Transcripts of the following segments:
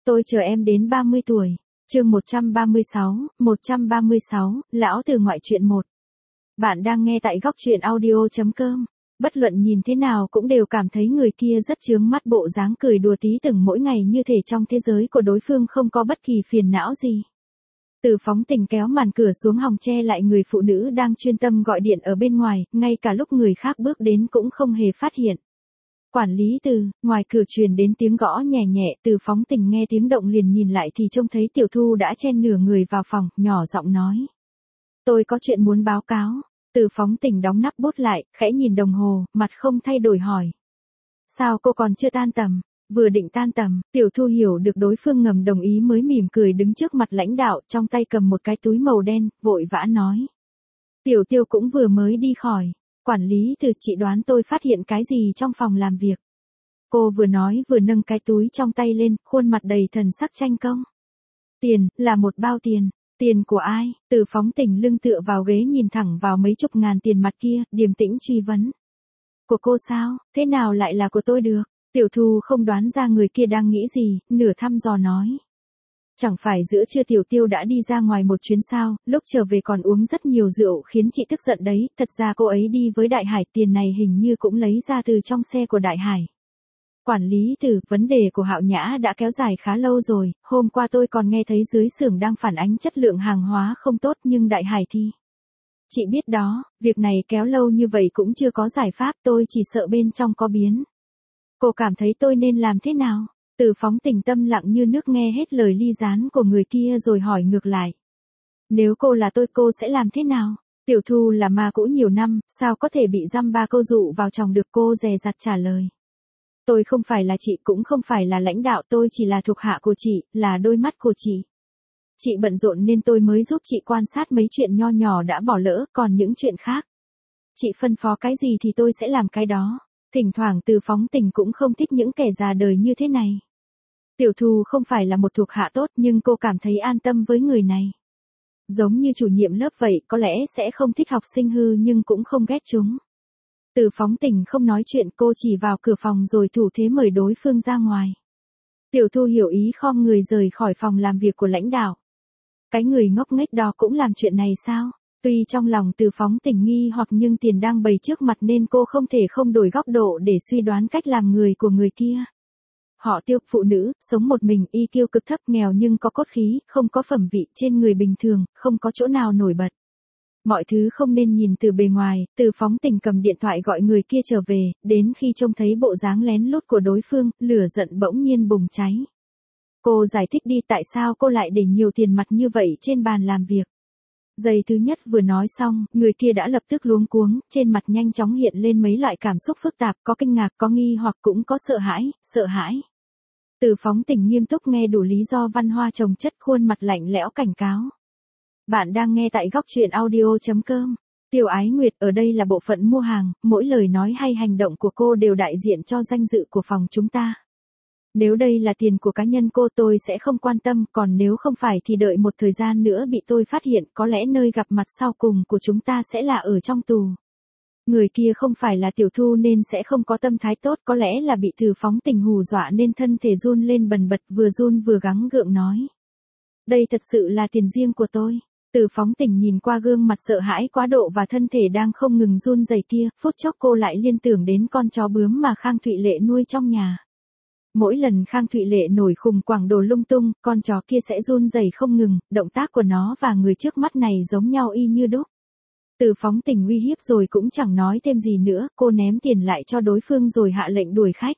Tôi chờ em đến 30 tuổi. Chương 136, Lão Từ ngoại truyện 1. Bạn đang nghe tại góc truyện audio.com. Bất luận nhìn thế nào cũng đều cảm thấy người kia rất chướng mắt, bộ dáng cười đùa tí từng mỗi ngày như thể trong thế giới của đối phương không có bất kỳ phiền não gì. Từ Phóng Tình kéo màn cửa xuống hòng che lại người phụ nữ đang chuyên tâm gọi điện ở bên ngoài, ngay cả lúc người khác bước đến cũng không hề phát hiện. Quản lý Từ, ngoài cửa truyền đến tiếng gõ nhẹ nhẹ, Từ Phóng Tình nghe tiếng động liền nhìn lại thì trông thấy Tiểu Thu đã chen nửa người vào phòng, nhỏ giọng nói. Tôi có chuyện muốn báo cáo. Từ Phóng Tình đóng nắp bút lại, khẽ nhìn đồng hồ, mặt không thay đổi hỏi. Sao cô còn chưa tan tầm? Vừa định tan tầm, Tiểu Thu hiểu được đối phương ngầm đồng ý mới mỉm cười đứng trước mặt lãnh đạo, trong tay cầm một cái túi màu đen, vội vã nói. Tiểu Tiêu cũng vừa mới đi khỏi. Quản lý Từ, chị đoán tôi phát hiện cái gì trong phòng làm việc. Cô vừa nói vừa nâng cái túi trong tay lên, khuôn mặt đầy thần sắc tranh công. Tiền, là một bao tiền. Tiền của ai? Từ Phóng Tình lưng tựa vào ghế nhìn thẳng vào mấy chục ngàn tiền mặt kia, điềm tĩnh truy vấn. Của cô sao? Thế nào lại là của tôi được? Tiểu Thu không đoán ra người kia đang nghĩ gì, nửa thăm dò nói. Chẳng phải giữa trưa Tiểu Tiêu đã đi ra ngoài một chuyến sao, lúc trở về còn uống rất nhiều rượu khiến chị tức giận đấy, thật ra cô ấy đi với Đại Hải, tiền này hình như cũng lấy ra từ trong xe của Đại Hải. Quản lý Từ, vấn đề của Hạo Nhã đã kéo dài khá lâu rồi, hôm qua tôi còn nghe thấy dưới xưởng đang phản ánh chất lượng hàng hóa không tốt nhưng Đại Hải thì... Chị biết đó, việc này kéo lâu như vậy cũng chưa có giải pháp, tôi chỉ sợ bên trong có biến. Cô cảm thấy tôi nên làm thế nào? Từ Phóng Tình tâm lặng như nước nghe hết lời ly gián của người kia rồi hỏi ngược lại. Nếu cô là tôi cô sẽ làm thế nào? Tiểu Thu là ma cũ nhiều năm, sao có thể bị dăm ba câu dụ vào chồng được, cô dè dặt trả lời. Tôi không phải là chị cũng không phải là lãnh đạo, tôi chỉ là thuộc hạ của chị, là đôi mắt của chị. Chị bận rộn nên tôi mới giúp chị quan sát mấy chuyện nho nhỏ đã bỏ lỡ, còn những chuyện khác. Chị phân phó cái gì thì tôi sẽ làm cái đó. Thỉnh thoảng Từ Phóng Tình cũng không thích những kẻ già đời như thế này. Tiểu Thu không phải là một thuộc hạ tốt nhưng cô cảm thấy an tâm với người này. Giống như chủ nhiệm lớp vậy, có lẽ sẽ không thích học sinh hư nhưng cũng không ghét chúng. Từ Phóng Tình không nói chuyện, cô chỉ vào cửa phòng rồi thủ thế mời đối phương ra ngoài. Tiểu Thu hiểu ý khom người rời khỏi phòng làm việc của lãnh đạo. Cái người ngốc nghếch đó cũng làm chuyện này sao? Tuy trong lòng Từ Phóng Tình nghi hoặc nhưng tiền đang bày trước mặt nên cô không thể không đổi góc độ để suy đoán cách làm người của người kia. Họ Tiêu, phụ nữ, sống một mình, IQ cực thấp, nghèo nhưng có cốt khí, không có phẩm vị, trên người bình thường, không có chỗ nào nổi bật. Mọi thứ không nên nhìn từ bề ngoài. Từ Phóng Tình cầm điện thoại gọi người kia trở về, đến khi trông thấy bộ dáng lén lút của đối phương, lửa giận bỗng nhiên bùng cháy. Cô giải thích đi tại sao cô lại để nhiều tiền mặt như vậy trên bàn làm việc. Giây thứ nhất vừa nói xong, người kia đã lập tức luống cuống, trên mặt nhanh chóng hiện lên mấy loại cảm xúc phức tạp, có kinh ngạc, có nghi hoặc cũng có sợ hãi. Từ Phóng Tình nghiêm túc nghe đủ lý do văn hoa chồng chất, khuôn mặt lạnh lẽo cảnh cáo. Bạn đang nghe tại góc truyện audio.com. Tiêu Ái Nguyệt, ở đây là bộ phận mua hàng, mỗi lời nói hay hành động của cô đều đại diện cho danh dự của phòng chúng ta. Nếu đây là tiền của cá nhân cô tôi sẽ không quan tâm, còn nếu không phải thì đợi một thời gian nữa bị tôi phát hiện, có lẽ nơi gặp mặt sau cùng của chúng ta sẽ là ở trong tù. Người kia không phải là Tiểu Thu nên sẽ không có tâm thái tốt, có lẽ là bị Từ Phóng Tình hù dọa nên thân thể run lên bần bật, vừa run vừa gắng gượng nói. Đây thật sự là tiền riêng của tôi. Từ Phóng Tình nhìn qua gương mặt sợ hãi quá độ và thân thể đang không ngừng run rẩy kia, phút chốc cô lại liên tưởng đến con chó bướm mà Khang Thụy Lệ nuôi trong nhà. Mỗi lần Khang Thụy Lệ nổi khùng quảng đồ lung tung, con chó kia sẽ run rẩy không ngừng, động tác của nó và người trước mắt này giống nhau y như đúc. Từ Phóng Tình uy hiếp rồi cũng chẳng nói thêm gì nữa, cô ném tiền lại cho đối phương rồi hạ lệnh đuổi khách.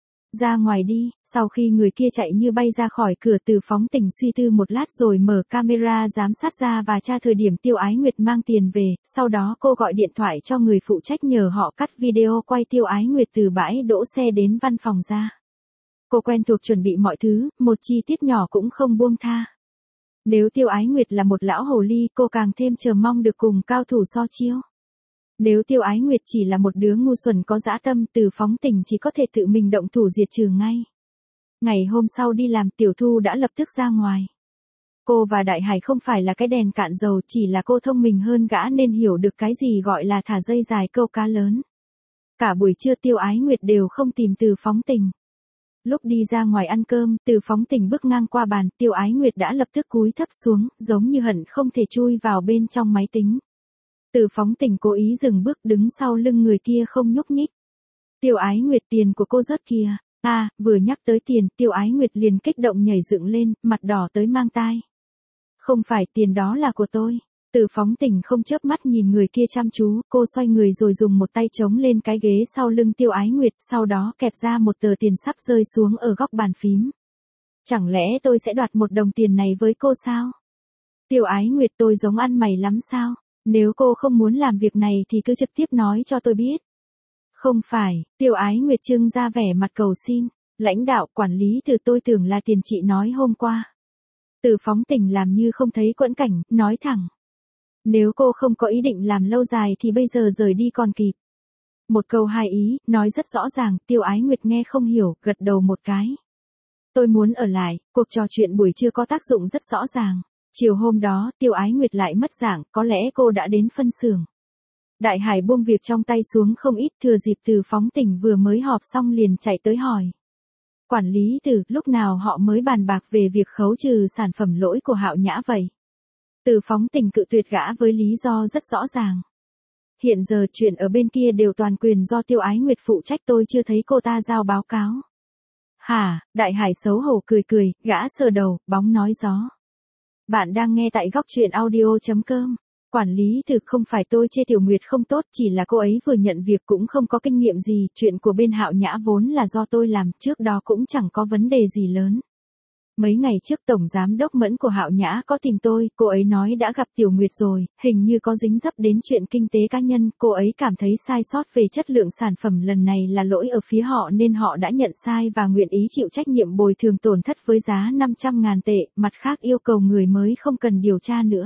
Ra ngoài đi. Sau khi người kia chạy như bay ra khỏi cửa, Từ Phóng Tình suy tư một lát rồi mở camera giám sát ra và tra thời điểm Tiêu Ái Nguyệt mang tiền về, sau đó cô gọi điện thoại cho người phụ trách nhờ họ cắt video quay Tiêu Ái Nguyệt từ bãi đỗ xe đến văn phòng ra. Cô quen thuộc chuẩn bị mọi thứ, một chi tiết nhỏ cũng không buông tha. Nếu Tiêu Ái Nguyệt là một lão hồ ly, cô càng thêm chờ mong được cùng cao thủ so chiêu. Nếu Tiêu Ái Nguyệt chỉ là một đứa ngu xuẩn có dã tâm, Từ Phóng Tình chỉ có thể tự mình động thủ diệt trừ ngay. Ngày hôm sau đi làm, Tiểu Thu đã lập tức ra ngoài. Cô và Đại Hải không phải là cái đèn cạn dầu, chỉ là cô thông minh hơn gã nên hiểu được cái gì gọi là thả dây dài câu cá lớn. Cả buổi trưa Tiêu Ái Nguyệt đều không tìm Từ Phóng Tình. Lúc đi ra ngoài ăn cơm, Từ Phóng Tình bước ngang qua bàn, Tiêu Ái Nguyệt đã lập tức cúi thấp xuống, giống như hận không thể chui vào bên trong máy tính. Từ Phóng Tình cố ý dừng bước đứng sau lưng người kia không nhúc nhích. Tiêu Ái Nguyệt, tiền của cô rớt kìa. Vừa nhắc tới tiền, Tiêu Ái Nguyệt liền kích động nhảy dựng lên, mặt đỏ tới mang tai. Không phải, tiền đó là của tôi. Từ Phóng Tình không chớp mắt nhìn người kia chăm chú, cô xoay người rồi dùng một tay chống lên cái ghế sau lưng Tiêu Ái Nguyệt, sau đó kẹp ra một tờ tiền sắp rơi xuống ở góc bàn phím. Chẳng lẽ tôi sẽ đoạt 1 đồng tiền này với cô sao? Tiêu Ái Nguyệt, tôi giống ăn mày lắm sao? Nếu cô không muốn làm việc này thì cứ trực tiếp nói cho tôi biết. Không phải, Tiêu Ái Nguyệt trưng ra vẻ mặt cầu xin. Lãnh đạo, quản lý Từ, tôi tưởng là tiền chị nói hôm qua. Từ Phóng Tình làm như không thấy quẫn cảnh, nói thẳng. Nếu cô không có ý định làm lâu dài thì bây giờ rời đi còn kịp. Một câu hai ý, nói rất rõ ràng, Tiêu Ái Nguyệt nghe không hiểu, gật đầu một cái. Tôi muốn ở lại, cuộc trò chuyện buổi trưa có tác dụng rất rõ ràng. Chiều hôm đó, Tiêu Ái Nguyệt lại mất dạng, có lẽ cô đã đến phân xưởng. Đại Hải buông việc trong tay xuống không ít, thừa dịp Từ Phóng Tình vừa mới họp xong liền chạy tới hỏi. Quản lý Từ, lúc nào họ mới bàn bạc về việc khấu trừ sản phẩm lỗi của Hạo Nhã vậy? Từ Phóng Tình cự tuyệt gã với lý do rất rõ ràng. Hiện giờ chuyện ở bên kia đều toàn quyền do Tiêu Ái Nguyệt phụ trách, tôi chưa thấy cô ta giao báo cáo. Hả? Đại Hải xấu hổ cười, gã sờ đầu, bóng nói gió. Bạn đang nghe tại góc truyện audio.com. Quản lý Từ, không phải tôi chê Tiểu Nguyệt không tốt, chỉ là cô ấy vừa nhận việc cũng không có kinh nghiệm gì, chuyện của bên Hạo Nhã vốn là do tôi làm, trước đó cũng chẳng có vấn đề gì lớn. Mấy ngày trước Tổng Giám đốc Mẫn của Hạo Nhã có tìm tôi, cô ấy nói đã gặp Tiểu Nguyệt rồi, hình như có dính dấp đến chuyện kinh tế cá nhân, cô ấy cảm thấy sai sót về chất lượng sản phẩm lần này là lỗi ở phía họ nên họ đã nhận sai và nguyện ý chịu trách nhiệm bồi thường tổn thất với giá 500.000 tệ, mặt khác yêu cầu người mới không cần điều tra nữa.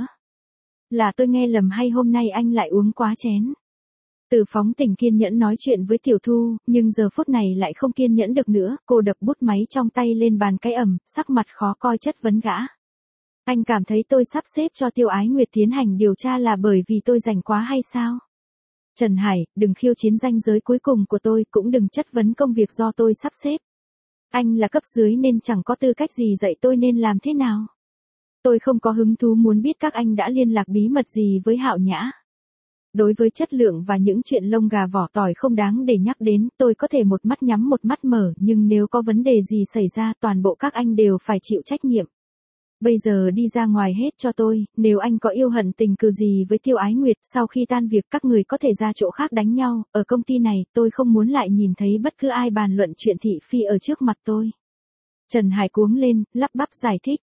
Là tôi nghe lầm hay hôm nay anh lại uống quá chén? Từ Phóng Tình kiên nhẫn nói chuyện với Tiểu Thu, nhưng giờ phút này lại không kiên nhẫn được nữa, cô đập bút máy trong tay lên bàn cái ẩm, sắc mặt khó coi chất vấn gã. Anh cảm thấy tôi sắp xếp cho Tiêu Ái Nguyệt tiến hành điều tra là bởi vì tôi rảnh quá hay sao? Trần Hải, đừng khiêu chiến ranh giới cuối cùng của tôi, cũng đừng chất vấn công việc do tôi sắp xếp. Anh là cấp dưới nên chẳng có tư cách gì dạy tôi nên làm thế nào. Tôi không có hứng thú muốn biết các anh đã liên lạc bí mật gì với Hạo Nhã. Đối với chất lượng và những chuyện lông gà vỏ tỏi không đáng để nhắc đến, tôi có thể một mắt nhắm một mắt mở, nhưng nếu có vấn đề gì xảy ra toàn bộ các anh đều phải chịu trách nhiệm. Bây giờ đi ra ngoài hết cho tôi, nếu anh có yêu hận tình cừ gì với Tiêu Ái Nguyệt, sau khi tan việc các người có thể ra chỗ khác đánh nhau, ở công ty này tôi không muốn lại nhìn thấy bất cứ ai bàn luận chuyện thị phi ở trước mặt tôi. Trần Hải cuống lên, lắp bắp giải thích,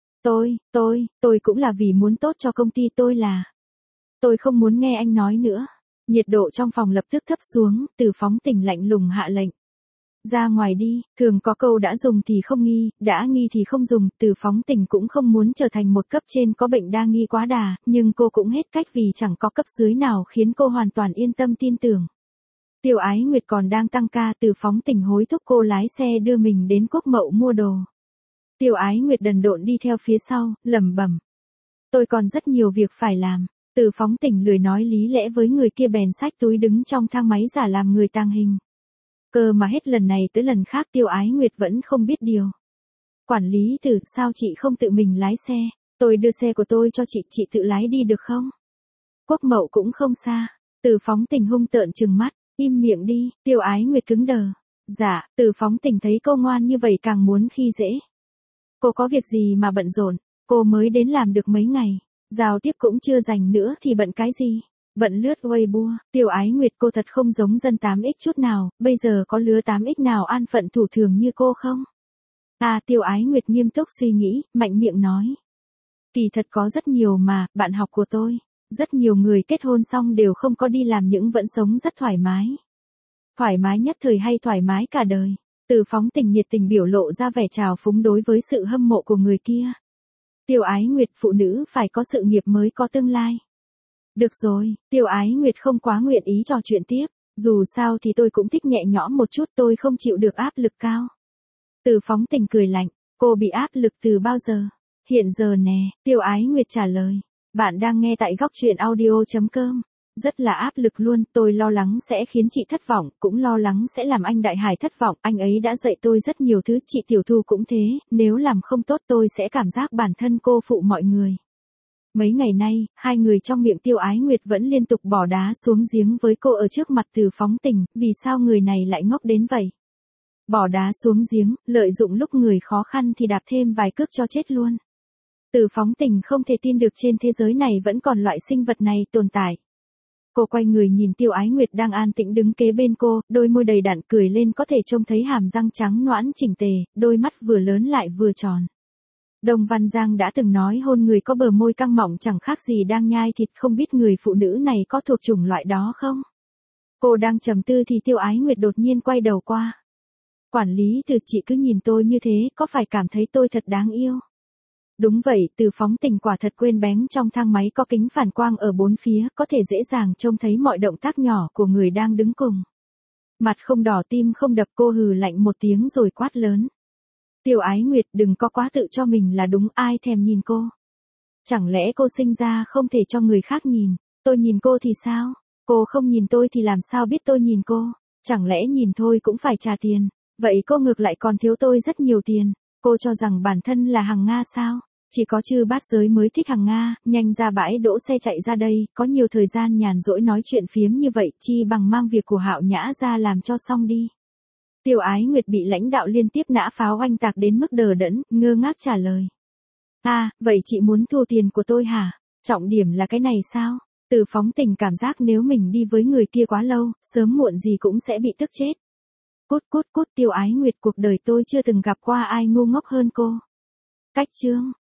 tôi cũng là vì muốn tốt cho công ty tôi là. Tôi không muốn nghe anh nói nữa. Nhiệt độ trong phòng lập tức thấp xuống, Từ Phóng Tình lạnh lùng hạ lệnh. Ra ngoài đi, thường có câu đã dùng thì không nghi, đã nghi thì không dùng, Từ Phóng Tình cũng không muốn trở thành một cấp trên có bệnh đa nghi quá đà, nhưng cô cũng hết cách vì chẳng có cấp dưới nào khiến cô hoàn toàn yên tâm tin tưởng. Tiêu Ái Nguyệt còn đang tăng ca, Từ Phóng Tình hối thúc cô lái xe đưa mình đến Quốc Mậu mua đồ. Tiêu Ái Nguyệt đần độn đi theo phía sau, lẩm bẩm. Tôi còn rất nhiều việc phải làm. Từ Phóng Tình lười nói lý lẽ với người kia bèn xách túi đứng trong thang máy giả làm người tàng hình. Cơ mà hết lần này tới lần khác Tiêu Ái Nguyệt vẫn không biết điều. Quản lý Từ, sao chị không tự mình lái xe? Tôi đưa xe của tôi cho chị tự lái đi được không? Quốc Mậu cũng không xa. Từ Phóng Tình hung tợn trừng mắt, im miệng đi, Tiêu Ái Nguyệt cứng đờ. Dạ, Từ Phóng Tình thấy cô ngoan như vậy càng muốn khi dễ. Cô có việc gì mà bận rộn, cô mới đến làm được mấy ngày. Giao tiếp cũng chưa dành nữa thì bận cái gì? Bận lướt Weibo, Tiêu Ái Nguyệt cô thật không giống dân 8X chút nào, bây giờ có lứa 8X nào an phận thủ thường như cô không? Tiêu Ái Nguyệt nghiêm túc suy nghĩ, mạnh miệng nói. Kỳ thật có rất nhiều mà, bạn học của tôi. Rất nhiều người kết hôn xong đều không có đi làm nhưng vẫn sống rất thoải mái. Thoải mái nhất thời hay thoải mái cả đời? Từ Phóng Tình nhiệt tình biểu lộ ra vẻ trào phúng đối với sự hâm mộ của người kia. Tiêu Ái Nguyệt, phụ nữ phải có sự nghiệp mới có tương lai. Được rồi, Tiêu Ái Nguyệt không quá nguyện ý trò chuyện tiếp, dù sao thì tôi cũng thích nhẹ nhõm một chút, tôi không chịu được áp lực cao. Từ Phóng Tình cười lạnh, cô bị áp lực từ bao giờ? Hiện giờ nè, Tiêu Ái Nguyệt trả lời. Bạn đang nghe tại góc truyện audio.com. Rất là áp lực luôn, tôi lo lắng sẽ khiến chị thất vọng, cũng lo lắng sẽ làm anh Đại Hải thất vọng, anh ấy đã dạy tôi rất nhiều thứ, chị Tiểu Thu cũng thế, nếu làm không tốt tôi sẽ cảm giác bản thân cô phụ mọi người. Mấy ngày nay, hai người trong miệng Tiêu Ái Nguyệt vẫn liên tục bỏ đá xuống giếng với cô ở trước mặt Từ Phóng Tình, vì sao người này lại ngốc đến vậy? Bỏ đá xuống giếng, lợi dụng lúc người khó khăn thì đạp thêm vài cước cho chết luôn. Từ Phóng Tình không thể tin được trên thế giới này vẫn còn loại sinh vật này tồn tại. Cô quay người nhìn Tiêu Ái Nguyệt đang an tĩnh đứng kế bên cô, đôi môi đầy đặn cười lên có thể trông thấy hàm răng trắng nõn chỉnh tề, đôi mắt vừa lớn lại vừa tròn. Đông Văn Giang đã từng nói hôn người có bờ môi căng mọng chẳng khác gì đang nhai thịt, không biết người phụ nữ này có thuộc chủng loại đó không? Cô đang trầm tư thì Tiêu Ái Nguyệt đột nhiên quay đầu qua. Quản lý Từ, chị cứ nhìn tôi như thế, có phải cảm thấy tôi thật đáng yêu? Đúng vậy, Từ Phóng Tình quả thật quên bén, trong thang máy có kính phản quang ở bốn phía, có thể dễ dàng trông thấy mọi động tác nhỏ của người đang đứng cùng. Mặt không đỏ tim không đập, cô hừ lạnh một tiếng rồi quát lớn. Tiêu Ái Nguyệt, đừng có quá tự cho mình là đúng, ai thèm nhìn cô. Chẳng lẽ cô sinh ra không thể cho người khác nhìn, tôi nhìn cô thì sao? Cô không nhìn tôi thì làm sao biết tôi nhìn cô? Chẳng lẽ nhìn thôi cũng phải trả tiền? Vậy cô ngược lại còn thiếu tôi rất nhiều tiền. Cô cho rằng bản thân là Hằng Nga sao? Chỉ có Chư Bát Giới mới thích Hằng Nga, nhanh ra bãi đỗ xe chạy ra đây, có nhiều thời gian nhàn rỗi nói chuyện phiếm như vậy, chi bằng mang việc của Hạo Nhã ra làm cho xong đi. Tiêu Ái Nguyệt bị lãnh đạo liên tiếp nã pháo oanh tạc đến mức đờ đẫn, ngơ ngác trả lời. Vậy chị muốn thu tiền của tôi hả? Trọng điểm là cái này sao? Từ Phóng Tình cảm giác nếu mình đi với người kia quá lâu, sớm muộn gì cũng sẽ bị tức chết. Cút, Tiêu Ái Nguyệt, cuộc đời tôi chưa từng gặp qua ai ngu ngốc hơn cô. Cách chương